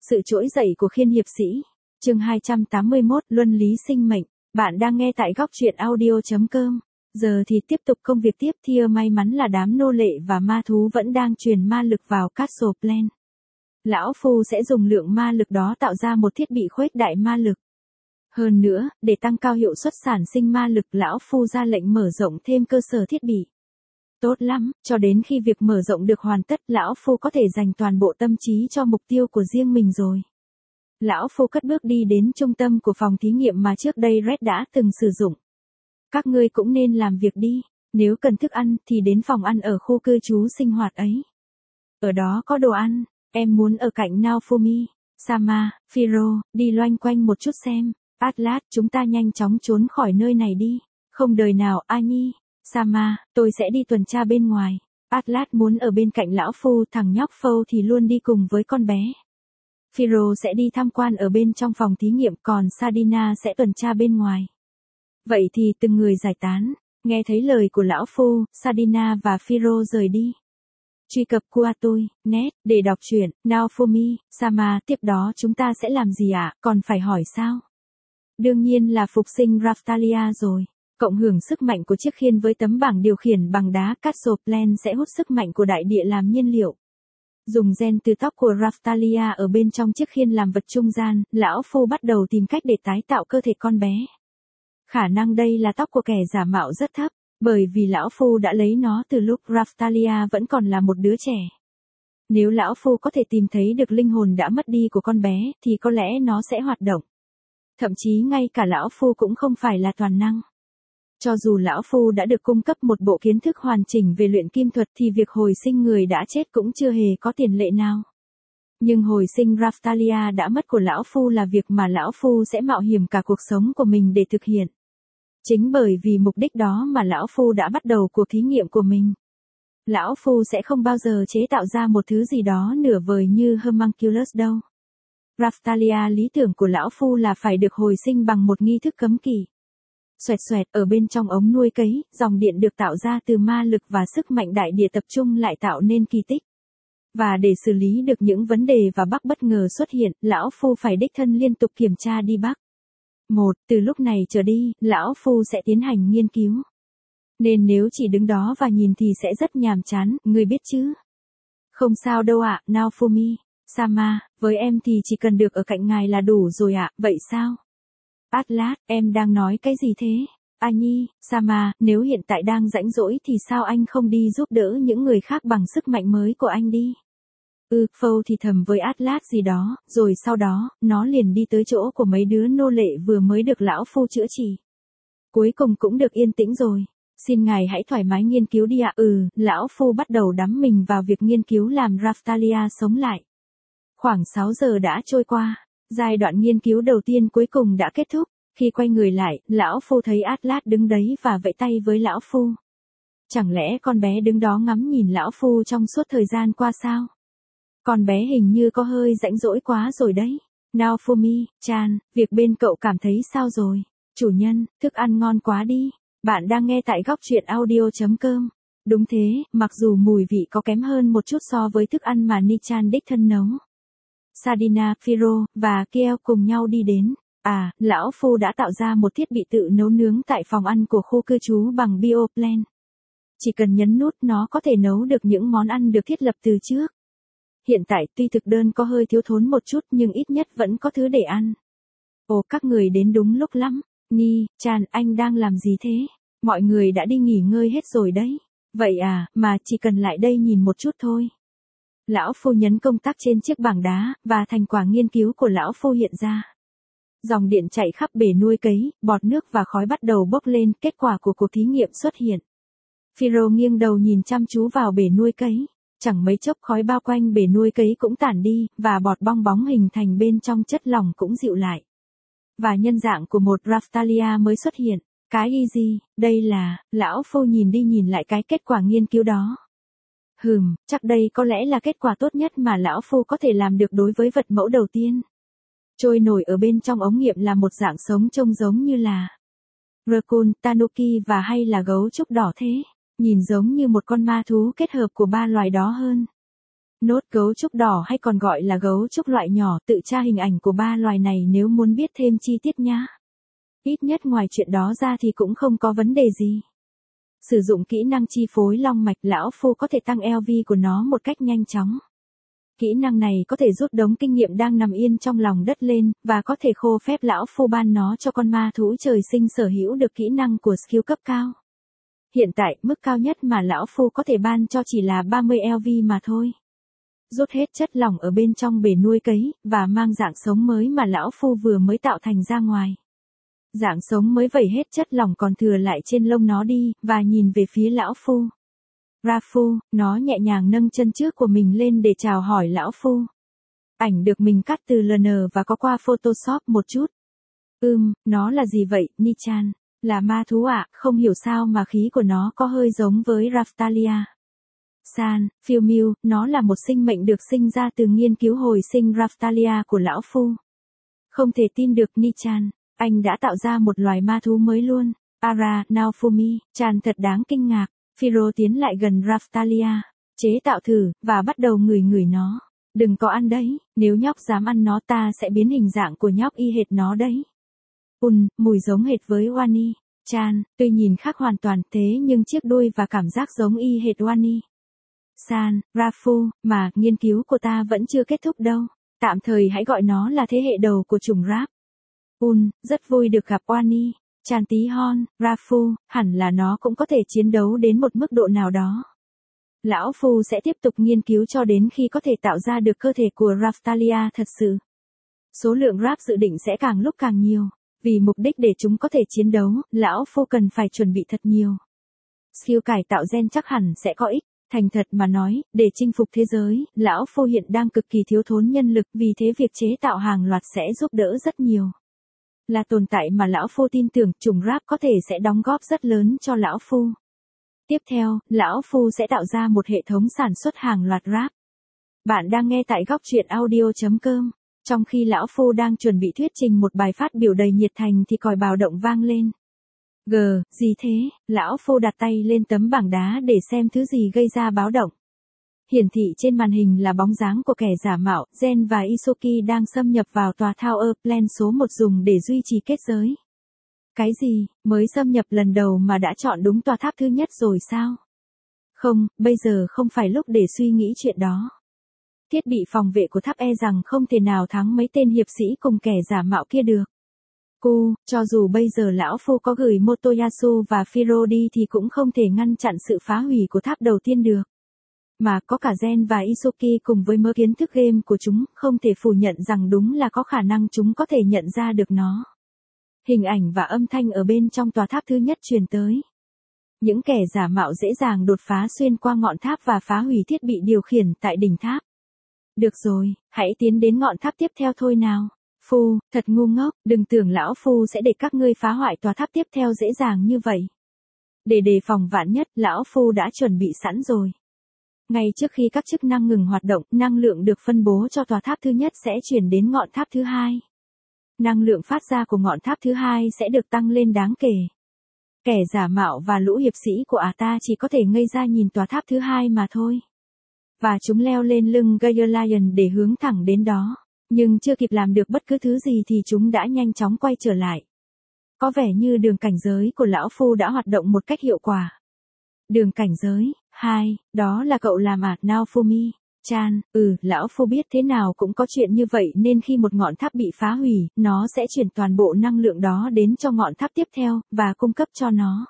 Sự trỗi dậy của khiên hiệp sĩ. Chương 281, Luân lý sinh mệnh. Bạn đang nghe tại góc truyện audio.com. Giờ thì tiếp tục công việc tiếp. Thea may mắn là đám nô lệ và ma thú vẫn đang truyền ma lực vào Castle Plan. Lão Phu sẽ dùng lượng ma lực đó tạo ra một thiết bị khuếch đại ma lực. Hơn nữa, để tăng cao hiệu suất sản sinh ma lực, Lão Phu ra lệnh mở rộng thêm cơ sở thiết bị. Tốt lắm, cho đến khi việc mở rộng được hoàn tất, Lão Phu có thể dành toàn bộ tâm trí cho mục tiêu của riêng mình rồi. Lão Phu cất bước đi đến trung tâm của phòng thí nghiệm mà trước đây Red đã từng sử dụng. Các ngươi cũng nên làm việc đi, nếu cần thức ăn thì đến phòng ăn ở khu cư trú sinh hoạt ấy. Ở đó có đồ ăn, em muốn ở cạnh Naofumi, Sama, Firo, đi loanh quanh một chút xem. Atlas, chúng ta nhanh chóng trốn khỏi nơi này đi. Không đời nào, Annie. Sama, tôi sẽ đi tuần tra bên ngoài. Atlas muốn ở bên cạnh lão Phu, thằng nhóc Phâu thì luôn đi cùng với con bé. Firo sẽ đi tham quan ở bên trong phòng thí nghiệm, còn Sadina sẽ tuần tra bên ngoài. Vậy thì từng người giải tán. Nghe thấy lời của lão Phu, Sadina và Firo rời đi. Truy cập Kuatui.net để đọc truyện. Naofumi, Sama, tiếp đó chúng ta sẽ làm gì ạ? Còn phải hỏi sao? Đương nhiên là phục sinh Raftalia rồi. Cộng hưởng sức mạnh của chiếc khiên với tấm bảng điều khiển bằng đá, Castle Plan sẽ hút sức mạnh của đại địa làm nhiên liệu. Dùng gen từ tóc của Raftalia ở bên trong chiếc khiên làm vật trung gian, lão Phu bắt đầu tìm cách để tái tạo cơ thể con bé. Khả năng đây là tóc của kẻ giả mạo rất thấp, bởi vì lão Phu đã lấy nó từ lúc Raftalia vẫn còn là một đứa trẻ. Nếu lão Phu có thể tìm thấy được linh hồn đã mất đi của con bé, thì có lẽ nó sẽ hoạt động. Thậm chí ngay cả lão Phu cũng không phải là toàn năng. Cho dù lão Phu đã được cung cấp một bộ kiến thức hoàn chỉnh về luyện kim thuật thì việc hồi sinh người đã chết cũng chưa hề có tiền lệ nào. Nhưng hồi sinh Raftalia đã mất của lão Phu là việc mà lão Phu sẽ mạo hiểm cả cuộc sống của mình để thực hiện. Chính bởi vì mục đích đó mà lão Phu đã bắt đầu cuộc thí nghiệm của mình. Lão Phu sẽ không bao giờ chế tạo ra một thứ gì đó nửa vời như Homunculus đâu. Raftalia, lý tưởng của lão Phu là phải được hồi sinh bằng một nghi thức cấm kỵ. Xoẹt xoẹt, ở bên trong ống nuôi cấy, dòng điện được tạo ra từ ma lực và sức mạnh đại địa tập trung lại tạo nên kỳ tích. Và để xử lý được những vấn đề và bug bất ngờ xuất hiện, lão Phu phải đích thân liên tục kiểm tra đi bug. Từ lúc này trở đi, lão Phu sẽ tiến hành nghiên cứu. Nên nếu chỉ đứng đó và nhìn thì sẽ rất nhàm chán, người biết chứ? Không sao đâu ạ, Naofumi, Sama, với em thì chỉ cần được ở cạnh ngài là đủ rồi ạ, vậy sao? Atlas, em đang nói cái gì thế? Annie, Sama, nếu hiện tại đang rãnh rỗi thì sao anh không đi giúp đỡ những người khác bằng sức mạnh mới của anh đi? Phâu thì thầm với Atlas gì đó, rồi sau đó, nó liền đi tới chỗ của mấy đứa nô lệ vừa mới được lão Phu chữa trị. Cuối cùng cũng được yên tĩnh rồi. Xin ngài hãy thoải mái nghiên cứu đi ạ. Lão Phu bắt đầu đắm mình vào việc nghiên cứu làm Raftalia sống lại. Khoảng 6 giờ đã trôi qua. Giai đoạn nghiên cứu đầu tiên cuối cùng đã kết thúc. Khi quay người lại, lão Phu thấy Atlas đứng đấy và vẫy tay với lão Phu. Chẳng lẽ con bé đứng đó ngắm nhìn lão Phu trong suốt thời gian qua sao? Con bé hình như có hơi rãnh rỗi quá rồi đấy. Naofumi-chan, việc bên cậu cảm thấy sao rồi? Chủ nhân, thức ăn ngon quá đi. Bạn đang nghe tại góc truyện audio.com. Đúng thế, mặc dù mùi vị có kém hơn một chút so với thức ăn mà Nichan đích thân nấu. Sadina, Firo, và Keo cùng nhau đi đến. Lão Phu đã tạo ra một thiết bị tự nấu nướng tại phòng ăn của khu cư trú bằng Bioplan. Chỉ cần nhấn nút nó có thể nấu được những món ăn được thiết lập từ trước. Hiện tại tuy thực đơn có hơi thiếu thốn một chút nhưng ít nhất vẫn có thứ để ăn. Các người đến đúng lúc lắm. Ni-chan, anh đang làm gì thế? Mọi người đã đi nghỉ ngơi hết rồi đấy. Vậy mà chỉ cần lại đây nhìn một chút thôi. Lão Phu nhấn công tắc trên chiếc bảng đá, và thành quả nghiên cứu của lão Phu hiện ra. Dòng điện chạy khắp bể nuôi cấy, bọt nước và khói bắt đầu bốc lên, kết quả của cuộc thí nghiệm xuất hiện. Firo nghiêng đầu nhìn chăm chú vào bể nuôi cấy. Chẳng mấy chốc khói bao quanh bể nuôi cấy cũng tản đi, và bọt bong bóng hình thành bên trong chất lỏng cũng dịu lại. Và nhân dạng của một Raftalia mới xuất hiện. Cái gì, đây là, lão Phu nhìn đi nhìn lại cái kết quả nghiên cứu đó. Chắc đây có lẽ là kết quả tốt nhất mà lão Phu có thể làm được đối với vật mẫu đầu tiên. Trôi nổi ở bên trong ống nghiệm là một dạng sống trông giống như là raccoon, tanuki và hay là gấu trúc đỏ thế. Nhìn giống như một con ma thú kết hợp của ba loài đó hơn. Nốt gấu trúc đỏ hay còn gọi là gấu trúc loại nhỏ, tự tra hình ảnh của ba loài này nếu muốn biết thêm chi tiết nhá. Ít nhất ngoài chuyện đó ra thì cũng không có vấn đề gì. Sử dụng kỹ năng chi phối long mạch, lão phu có thể tăng LV của nó một cách nhanh chóng. Kỹ năng này có thể rút đống kinh nghiệm đang nằm yên trong lòng đất lên, và có thể khô phép lão phu ban nó cho con ma thú trời sinh sở hữu được kỹ năng của skill cấp cao. Hiện tại, mức cao nhất mà lão phu có thể ban cho chỉ là 30 LV mà thôi. Rút hết chất lỏng ở bên trong bể nuôi cấy, và mang dạng sống mới mà lão phu vừa mới tạo thành ra ngoài. Dạng sống mới vẩy hết chất lỏng còn thừa lại trên lông nó đi, và nhìn về phía lão phu. Rafu, nó nhẹ nhàng nâng chân trước của mình lên để chào hỏi lão phu. Ảnh được mình cắt từ LN và có qua Photoshop một chút. Nó là gì vậy, Nichan? Là ma thú ạ, không hiểu sao mà khí của nó có hơi giống với Raftalia. San, phiêu miêu, nó là một sinh mệnh được sinh ra từ nghiên cứu hồi sinh Raftalia của lão phu. Không thể tin được, Nichan, anh đã tạo ra một loài ma thú mới luôn. Ara, Naofumi, Chan thật đáng kinh ngạc. Phiro tiến lại gần Raftalia, chế tạo thử, và bắt đầu ngửi nó. Đừng có ăn đấy, nếu nhóc dám ăn nó ta sẽ biến hình dạng của nhóc y hệt nó đấy. Mùi giống hệt với Wani. Chan, tuy nhìn khác hoàn toàn thế nhưng chiếc đuôi và cảm giác giống y hệt Wani. San, Rafu, mà nghiên cứu của ta vẫn chưa kết thúc đâu. Tạm thời hãy gọi nó là thế hệ đầu của chủng Rap. Rất vui được gặp Wani. Chan tí hon, Rafu, hẳn là nó cũng có thể chiến đấu đến một mức độ nào đó. Lão phu sẽ tiếp tục nghiên cứu cho đến khi có thể tạo ra được cơ thể của Raftalia thật sự. Số lượng Rap dự định sẽ càng lúc càng nhiều. Vì mục đích để chúng có thể chiến đấu, lão phu cần phải chuẩn bị thật nhiều. Skill cải tạo gen chắc hẳn sẽ có ích. Thành thật mà nói, để chinh phục thế giới, lão phu hiện đang cực kỳ thiếu thốn nhân lực, vì thế việc chế tạo hàng loạt sẽ giúp đỡ rất nhiều. Là tồn tại mà lão phu tin tưởng chủng Rap có thể sẽ đóng góp rất lớn cho lão phu. Tiếp theo, lão phu sẽ tạo ra một hệ thống sản xuất hàng loạt Rap. Bạn đang nghe tại góc truyện audio.com. Trong khi lão phu đang chuẩn bị thuyết trình một bài phát biểu đầy nhiệt thành thì còi báo động vang lên. Gì thế? Lão phu đặt tay lên tấm bảng đá để xem thứ gì gây ra báo động. Hiển thị trên màn hình là bóng dáng của kẻ giả mạo, Gen và Isoki đang xâm nhập vào tòa Tower Plan số 1 dùng để duy trì kết giới. Cái gì, mới xâm nhập lần đầu mà đã chọn đúng tòa tháp thứ nhất rồi sao? Không, bây giờ không phải lúc để suy nghĩ chuyện đó. Thiết bị phòng vệ của tháp e rằng không thể nào thắng mấy tên hiệp sĩ cùng kẻ giả mạo kia được. Cho dù bây giờ lão phu có gửi Motoyasu và Phiro đi thì cũng không thể ngăn chặn sự phá hủy của tháp đầu tiên được. Mà có cả Gen và Isoki cùng với mớ kiến thức game của chúng, không thể phủ nhận rằng đúng là có khả năng chúng có thể nhận ra được nó. Hình ảnh và âm thanh ở bên trong tòa tháp thứ nhất truyền tới. Những kẻ giả mạo dễ dàng đột phá xuyên qua ngọn tháp và phá hủy thiết bị điều khiển tại đỉnh tháp. Được rồi, hãy tiến đến ngọn tháp tiếp theo thôi nào. Phu, thật ngu ngốc, đừng tưởng lão phu sẽ để các ngươi phá hoại tòa tháp tiếp theo dễ dàng như vậy. Để đề phòng vạn nhất, lão phu đã chuẩn bị sẵn rồi. Ngay trước khi các chức năng ngừng hoạt động, năng lượng được phân bố cho tòa tháp thứ nhất sẽ chuyển đến ngọn tháp thứ hai. Năng lượng phát ra của ngọn tháp thứ hai sẽ được tăng lên đáng kể. Kẻ giả mạo và lũ hiệp sĩ của ta chỉ có thể ngây ra nhìn tòa tháp thứ hai mà thôi. Và chúng leo lên lưng Gaia Lion để hướng thẳng đến đó. Nhưng chưa kịp làm được bất cứ thứ gì thì chúng đã nhanh chóng quay trở lại. Có vẻ như đường cảnh giới của lão phu đã hoạt động một cách hiệu quả. Đường cảnh giới, 2, đó là cậu làm à, Naofumi. Chan, lão phu biết thế nào cũng có chuyện như vậy nên khi một ngọn tháp bị phá hủy, nó sẽ chuyển toàn bộ năng lượng đó đến cho ngọn tháp tiếp theo, và cung cấp cho nó.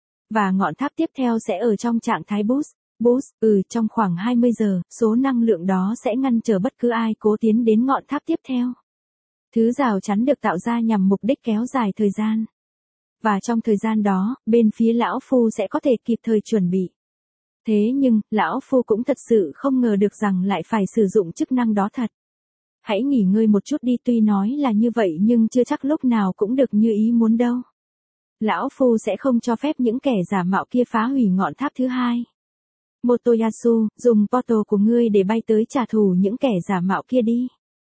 Và ngọn tháp tiếp theo sẽ ở trong trạng thái boost. Trong khoảng 20 giờ, số năng lượng đó sẽ ngăn trở bất cứ ai cố tiến đến ngọn tháp tiếp theo. Thứ rào chắn được tạo ra nhằm mục đích kéo dài thời gian. Và trong thời gian đó, bên phía lão phu sẽ có thể kịp thời chuẩn bị. Thế nhưng, lão phu cũng thật sự không ngờ được rằng lại phải sử dụng chức năng đó thật. Hãy nghỉ ngơi một chút đi, tuy nói là như vậy nhưng chưa chắc lúc nào cũng được như ý muốn đâu. Lão phu sẽ không cho phép những kẻ giả mạo kia phá hủy ngọn tháp thứ hai. Motoyasu, dùng portal của ngươi để bay tới trả thù những kẻ giả mạo kia đi.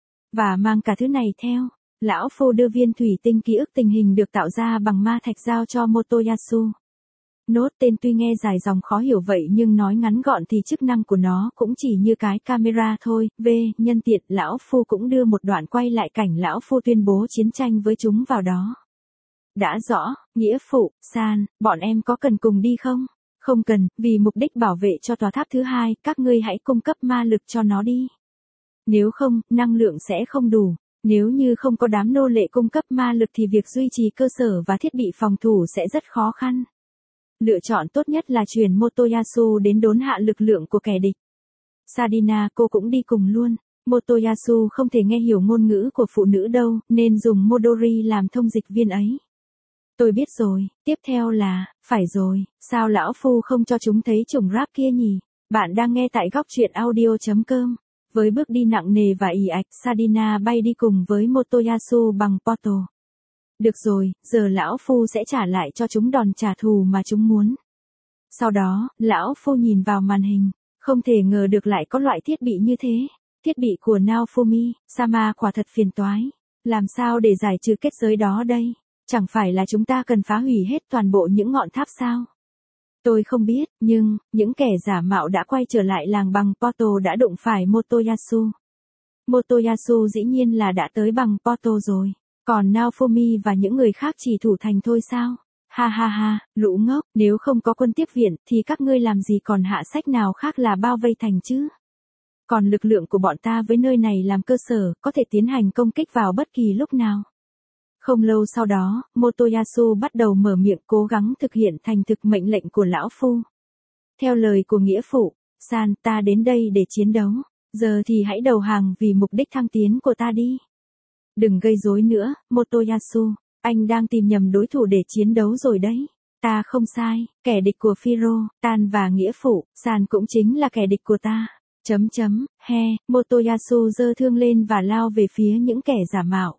Và mang cả thứ này theo. Lão phu đưa viên thủy tinh ký ức tình hình được tạo ra bằng ma thạch giao cho Motoyasu. Nốt tên tuy nghe dài dòng khó hiểu vậy nhưng nói ngắn gọn thì chức năng của nó cũng chỉ như cái camera thôi. Nhân tiện lão phu cũng đưa một đoạn quay lại cảnh lão phu tuyên bố chiến tranh với chúng vào đó. Đã rõ, nghĩa phụ, San, bọn em có cần cùng đi không? Không cần, vì mục đích bảo vệ cho tòa tháp thứ hai, các ngươi hãy cung cấp ma lực cho nó đi. Nếu không, năng lượng sẽ không đủ. Nếu như không có đám nô lệ cung cấp ma lực thì việc duy trì cơ sở và thiết bị phòng thủ sẽ rất khó khăn. Lựa chọn tốt nhất là chuyển Motoyasu đến đốn hạ lực lượng của kẻ địch. Sadina, cô cũng đi cùng luôn. Motoyasu không thể nghe hiểu ngôn ngữ của phụ nữ đâu, nên dùng Modori làm thông dịch viên ấy. Tôi biết rồi, tiếp theo là, phải rồi, sao lão phu không cho chúng thấy chủng rap kia nhỉ? Bạn đang nghe tại góc truyện audio.com. Với bước đi nặng nề và ì ạch, Sadina bay đi cùng với Motoyasu bằng portal. Được rồi, giờ lão phu sẽ trả lại cho chúng đòn trả thù mà chúng muốn. Sau đó, lão phu nhìn vào màn hình, không thể ngờ được lại có loại thiết bị như thế. Thiết bị của Naofumi, Sama quả thật phiền toái. Làm sao để giải trừ kết giới đó đây? Chẳng phải là chúng ta cần phá hủy hết toàn bộ những ngọn tháp sao? Tôi không biết, nhưng, những kẻ giả mạo đã quay trở lại làng bằng portal đã đụng phải Motoyasu. Motoyasu dĩ nhiên là đã tới bằng portal rồi. Còn Naofumi và những người khác chỉ thủ thành thôi sao? Ha ha ha, lũ ngốc, nếu không có quân tiếp viện thì các ngươi làm gì còn hạ sách nào khác là bao vây thành chứ? Còn lực lượng của bọn ta với nơi này làm cơ sở, có thể tiến hành công kích vào bất kỳ lúc nào. Không lâu sau đó, Motoyasu bắt đầu mở miệng cố gắng thực hiện thành thực mệnh lệnh của lão phu. Theo lời của nghĩa phụ, San, ta đến đây để chiến đấu. Giờ thì hãy đầu hàng vì mục đích thăng tiến của ta đi. Đừng gây rối nữa, Motoyasu. Anh đang tìm nhầm đối thủ để chiến đấu rồi đấy. Ta không sai, kẻ địch của Firo, Tan và nghĩa phụ, San cũng chính là kẻ địch của ta. Motoyasu giơ thương lên và lao về phía những kẻ giả mạo.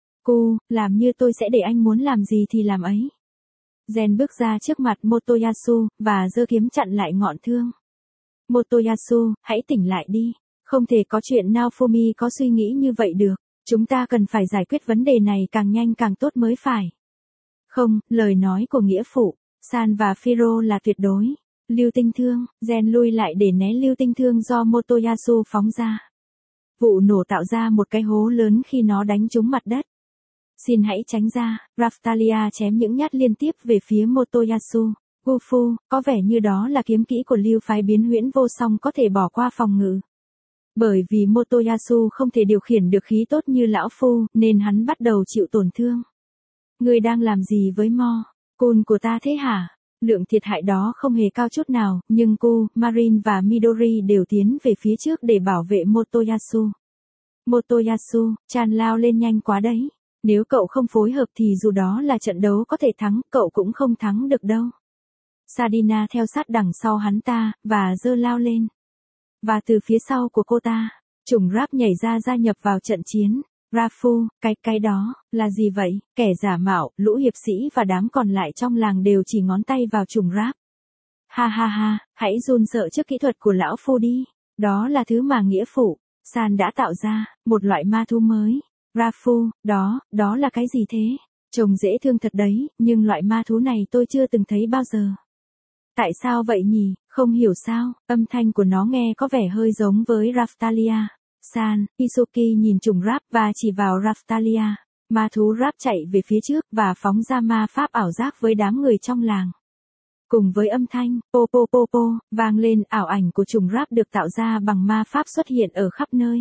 Làm như tôi sẽ để anh muốn làm gì thì làm ấy. Gen bước ra trước mặt Motoyasu, và giơ kiếm chặn lại ngọn thương. Motoyasu, hãy tỉnh lại đi. Không thể có chuyện Naofumi có suy nghĩ như vậy được. Chúng ta cần phải giải quyết vấn đề này càng nhanh càng tốt mới phải. Không, lời nói của nghĩa phụ, San và Firo là tuyệt đối. Lưu tinh thương, Gen lui lại để né lưu tinh thương do Motoyasu phóng ra. Vụ nổ tạo ra một cái hố lớn khi nó đánh trúng mặt đất. Xin hãy tránh ra, Raftalia chém những nhát liên tiếp về phía Motoyasu. Gufu, có vẻ như đó là kiếm kỹ của lưu phái biến huyễn vô song có thể bỏ qua phòng ngự. Bởi vì Motoyasu không thể điều khiển được khí tốt như lão phu, nên hắn bắt đầu chịu tổn thương. Ngươi đang làm gì với Kun của ta thế hả? Lượng thiệt hại đó không hề cao chút nào, nhưng Marin và Midori đều tiến về phía trước để bảo vệ Motoyasu. Motoyasu, Chan lao lên nhanh quá đấy. Nếu cậu không phối hợp thì dù đó là trận đấu có thể thắng, cậu cũng không thắng được đâu. Sadina theo sát đằng sau hắn ta, và giơ lao lên. Và từ phía sau của cô ta, chủng rap nhảy ra gia nhập vào trận chiến. Rafu, cái đó, là gì vậy? Kẻ giả mạo, lũ hiệp sĩ và đám còn lại trong làng đều chỉ ngón tay vào chủng rap. Ha ha ha, hãy run sợ trước kỹ thuật của lão phu đi. Đó là thứ mà nghĩa phụ, San đã tạo ra, một loại ma thú mới. Rafu, đó là cái gì thế? Trông dễ thương thật đấy, nhưng loại ma thú này tôi chưa từng thấy bao giờ. Tại sao vậy nhỉ? Không hiểu sao, âm thanh của nó nghe có vẻ hơi giống với Raftalia. San, Isuki nhìn trùng rap và chỉ vào Raftalia. Ma thú rap chạy về phía trước và phóng ra ma pháp ảo giác với đám người trong làng. Cùng với âm thanh, po, vang lên, ảo ảnh của trùng rap được tạo ra bằng ma pháp xuất hiện ở khắp nơi.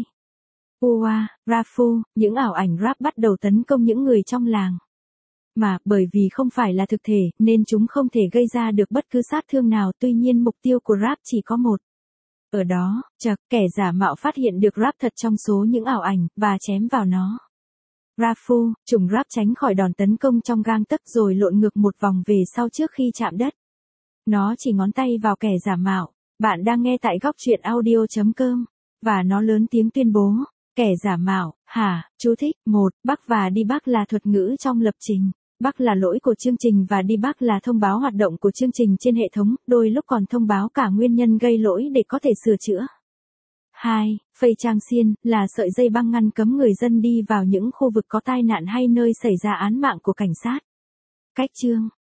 Rafu, những ảo ảnh rap bắt đầu tấn công những người trong làng. Mà, bởi vì không phải là thực thể, nên chúng không thể gây ra được bất cứ sát thương nào, tuy nhiên mục tiêu của rap chỉ có một. Ở đó, kẻ giả mạo phát hiện được rap thật trong số những ảo ảnh, và chém vào nó. Rafu, trùng rap tránh khỏi đòn tấn công trong gang tấc rồi lộn ngược một vòng về sau trước khi chạm đất. Nó chỉ ngón tay vào kẻ giả mạo. Bạn đang nghe tại góc truyện audio.com. Và nó lớn tiếng tuyên bố. Kẻ giả mạo, chú thích, 1, Bắc và đi Bắc là thuật ngữ trong lập trình. Bắc là lỗi của chương trình và đi Bắc là thông báo hoạt động của chương trình trên hệ thống, đôi lúc còn thông báo cả nguyên nhân gây lỗi để có thể sửa chữa. 2. Phây trang xiên, là sợi dây băng ngăn cấm người dân đi vào những khu vực có tai nạn hay nơi xảy ra án mạng của cảnh sát. Cách chương